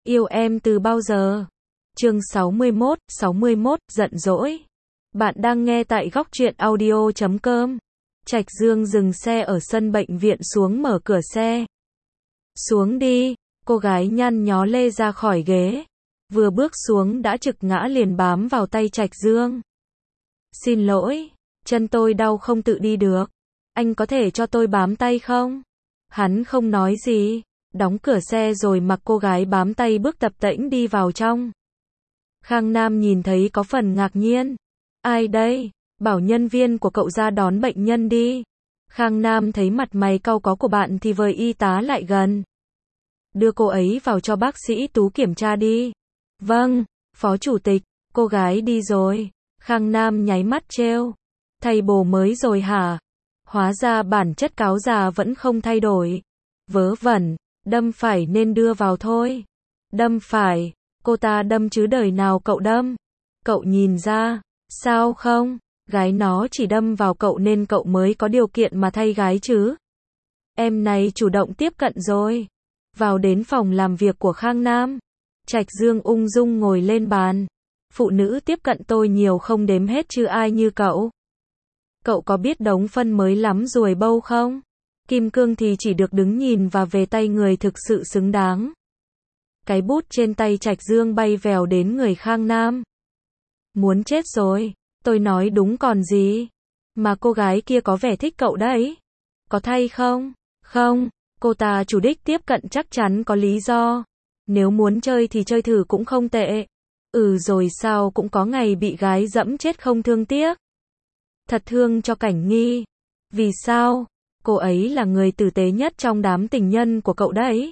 Yêu em từ bao giờ? Chương 61, giận dỗi. Bạn đang nghe tại góc truyện audio.com. Trạch Dương dừng xe ở sân bệnh viện xuống mở cửa xe. Xuống đi, cô gái nhăn nhó lê ra khỏi ghế. Vừa bước xuống đã trực ngã liền bám vào tay Trạch Dương. Xin lỗi, chân tôi đau không tự đi được. Anh có thể cho tôi bám tay không? Hắn không nói gì, đóng cửa xe rồi mặc cô gái bám tay bước tập tễnh đi vào trong. Khang Nam nhìn thấy có phần ngạc nhiên. Ai đây? Bảo nhân viên của cậu ra đón bệnh nhân đi. Khang Nam thấy mặt mày cau có của bạn thì vời y tá lại gần. Đưa cô ấy vào cho bác sĩ Tú kiểm tra đi. Vâng, phó chủ tịch, cô gái đi rồi. Khang Nam nháy mắt trêu. Thay bồ mới rồi hả? Hóa ra bản chất cáo già vẫn không thay đổi. Vớ vẩn, đâm phải nên đưa vào thôi. Đâm phải, cô ta đâm chứ đời nào cậu đâm. Cậu nhìn ra, sao không? Gái nó chỉ đâm vào cậu nên cậu mới có điều kiện mà thay gái chứ. Em này chủ động tiếp cận rồi. Vào đến phòng làm việc của Khang Nam. Trạch Dương ung dung ngồi lên bàn. Phụ nữ tiếp cận tôi nhiều không đếm hết chứ ai như cậu. Cậu có biết đống phân mới lắm ruồi bâu không? Kim cương thì chỉ được đứng nhìn và về tay người thực sự xứng đáng. Cái bút trên tay Trạch Dương bay vèo đến người Khang Nam. Muốn chết rồi, tôi nói đúng còn gì. Mà cô gái kia có vẻ thích cậu đấy. Có thay không? Không, cô ta chủ đích tiếp cận chắc chắn có lý do. Nếu muốn chơi thì chơi thử cũng không tệ. Rồi sao cũng có ngày bị gái dẫm chết không thương tiếc. Thật thương cho Cảnh Nghi. Vì sao? Cô ấy là người tử tế nhất trong đám tình nhân của cậu đấy.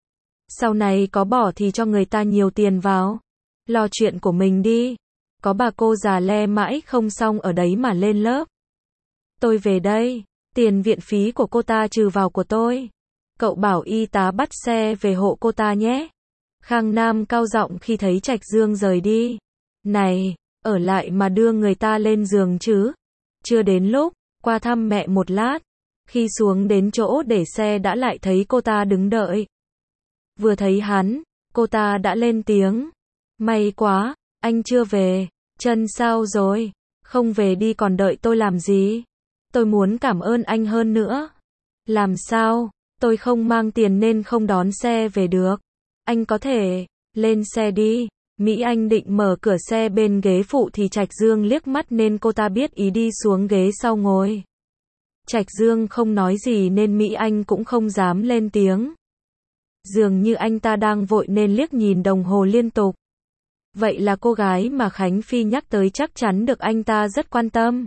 Sau này có bỏ thì cho người ta nhiều tiền vào. Lo chuyện của mình đi. Có bà cô già le mãi không xong ở đấy mà lên lớp. Tôi về đây. Tiền viện phí của cô ta trừ vào của tôi. Cậu bảo y tá bắt xe về hộ cô ta nhé. Khang Nam cao giọng khi thấy Trạch Dương rời đi. Này, ở lại mà đưa người ta lên giường chứ. Chưa đến lúc, qua thăm mẹ một lát. Khi xuống đến chỗ để xe đã lại thấy cô ta đứng đợi. Vừa thấy hắn, cô ta đã lên tiếng. May quá, anh chưa về. Chân sao rồi? Không về đi còn đợi tôi làm gì? Tôi muốn cảm ơn anh hơn nữa. Làm sao? Tôi không mang tiền nên không đón xe về được. Anh có thể lên xe đi. Mỹ Anh định mở cửa xe bên ghế phụ thì Trạch Dương liếc mắt nên cô ta biết ý đi xuống ghế sau ngồi. Trạch Dương không nói gì nên Mỹ Anh cũng không dám lên tiếng. Dường như anh ta đang vội nên liếc nhìn đồng hồ liên tục. Vậy là cô gái mà Khánh Phi nhắc tới chắc chắn được anh ta rất quan tâm.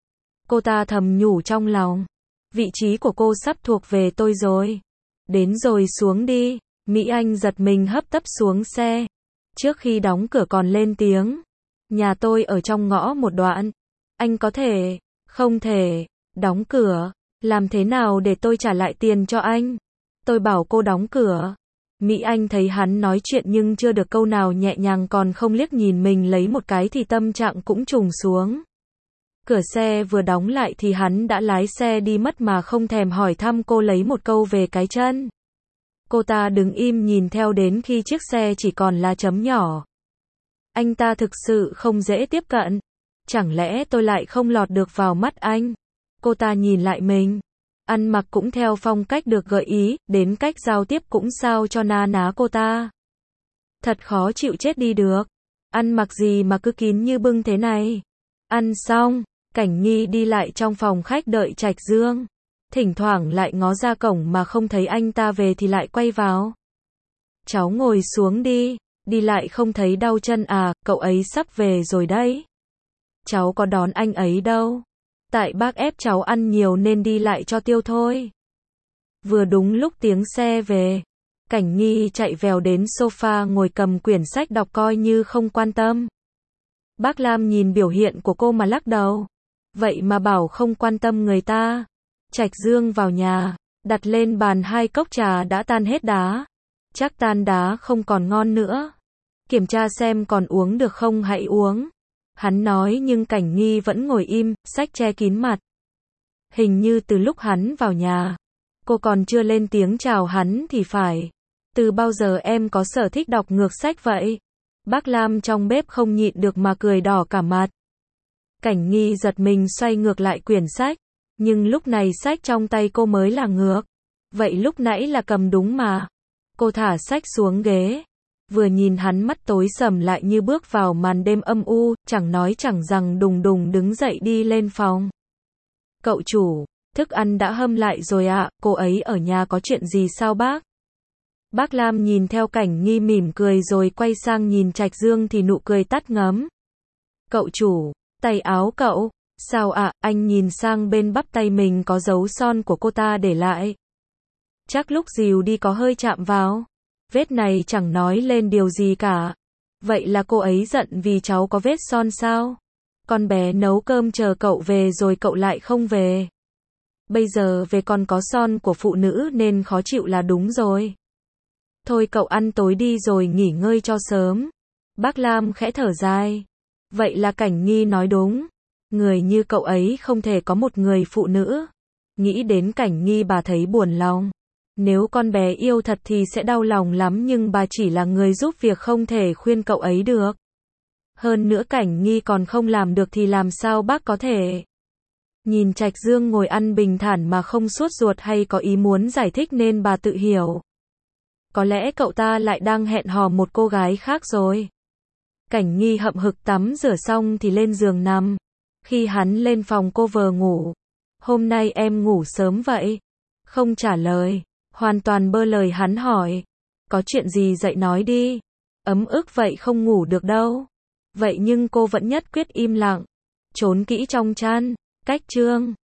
Cô ta thầm nhủ trong lòng. Vị trí của cô sắp thuộc về tôi rồi. Đến rồi xuống đi. Mỹ Anh giật mình hấp tấp xuống xe. Trước khi đóng cửa còn lên tiếng. Nhà tôi ở trong ngõ một đoạn. Anh có thể, không thể, đóng cửa. Làm thế nào để tôi trả lại tiền cho anh? Tôi bảo cô đóng cửa. Mỹ Anh thấy hắn nói chuyện nhưng chưa được câu nào nhẹ nhàng còn không liếc nhìn mình lấy một cái thì tâm trạng cũng trùng xuống. Cửa xe vừa đóng lại thì hắn đã lái xe đi mất mà không thèm hỏi thăm cô lấy một câu về cái chân. Cô ta đứng im nhìn theo đến khi chiếc xe chỉ còn là chấm nhỏ. Anh ta thực sự không dễ tiếp cận. Chẳng lẽ tôi lại không lọt được vào mắt anh? Cô ta nhìn lại mình. Ăn mặc cũng theo phong cách được gợi ý, đến cách giao tiếp cũng sao cho na ná cô ta. Thật khó chịu chết đi được. Ăn mặc gì mà cứ kín như bưng thế này. Ăn xong, Cảnh Nghi đi lại trong phòng khách đợi Trạch Dương. Thỉnh thoảng lại ngó ra cổng mà không thấy anh ta về thì lại quay vào. Cháu ngồi xuống đi, đi lại không thấy đau chân à, cậu ấy sắp về rồi đấy. Cháu có đón anh ấy đâu. Tại bác ép cháu ăn nhiều nên đi lại cho tiêu thôi. Vừa đúng lúc tiếng xe về, Cảnh Nghi chạy vèo đến sofa ngồi cầm quyển sách đọc coi như không quan tâm. Bác Lam nhìn biểu hiện của cô mà lắc đầu. Vậy mà bảo không quan tâm người ta. Trạch Dương vào nhà, đặt lên bàn 2 cốc trà đã tan hết đá. Chắc tan đá không còn ngon nữa. Kiểm tra xem còn uống được không hãy uống. Hắn nói nhưng Cảnh Nghi vẫn ngồi im, sách che kín mặt. Hình như từ lúc hắn vào nhà, cô còn chưa lên tiếng chào hắn thì phải. Từ bao giờ em có sở thích đọc ngược sách vậy? Bác Lam trong bếp không nhịn được mà cười đỏ cả mặt. Cảnh Nghi giật mình xoay ngược lại quyển sách. Nhưng lúc này sách trong tay cô mới là ngược. Vậy lúc nãy là cầm đúng mà. Cô thả sách xuống ghế. Vừa nhìn hắn mắt tối sầm lại như bước vào màn đêm âm u, chẳng nói chẳng rằng đùng đùng đứng dậy đi lên phòng. Cậu chủ, thức ăn đã hâm lại rồi ạ, cô ấy ở nhà có chuyện gì sao bác? Bác Lam nhìn theo Cảnh Nghi mỉm cười rồi quay sang nhìn Trạch Dương thì nụ cười tắt ngấm. Cậu chủ, tay áo cậu, sao ạ, anh nhìn sang bên bắp tay mình có dấu son của cô ta để lại. Chắc lúc dìu đi có hơi chạm vào. Vết này chẳng nói lên điều gì cả. Vậy là cô ấy giận vì cháu có vết son sao? Con bé nấu cơm chờ cậu về rồi cậu lại không về. Bây giờ về còn có son của phụ nữ nên khó chịu là đúng rồi. Thôi cậu ăn tối đi rồi nghỉ ngơi cho sớm. Bác Lam khẽ thở dài. Vậy là Cảnh Nghi nói đúng. Người như cậu ấy không thể có một người phụ nữ. Nghĩ đến Cảnh Nghi bà thấy buồn lòng. Nếu con bé yêu thật thì sẽ đau lòng lắm nhưng bà chỉ là người giúp việc không thể khuyên cậu ấy được. Hơn nữa Cảnh Nghi còn không làm được thì làm sao bác có thể. Nhìn Trạch Dương ngồi ăn bình thản mà không sốt ruột hay có ý muốn giải thích nên bà tự hiểu. Có lẽ cậu ta lại đang hẹn hò một cô gái khác rồi. Cảnh Nghi hậm hực tắm rửa xong thì lên giường nằm. Khi hắn lên phòng cô vờ ngủ. Hôm nay em ngủ sớm vậy? Không trả lời. Hoàn toàn bơ lời hắn hỏi. Có chuyện gì dậy nói đi. Ấm ức vậy không ngủ được đâu. Vậy nhưng cô vẫn nhất quyết im lặng. Trốn kỹ trong chăn. Cách chương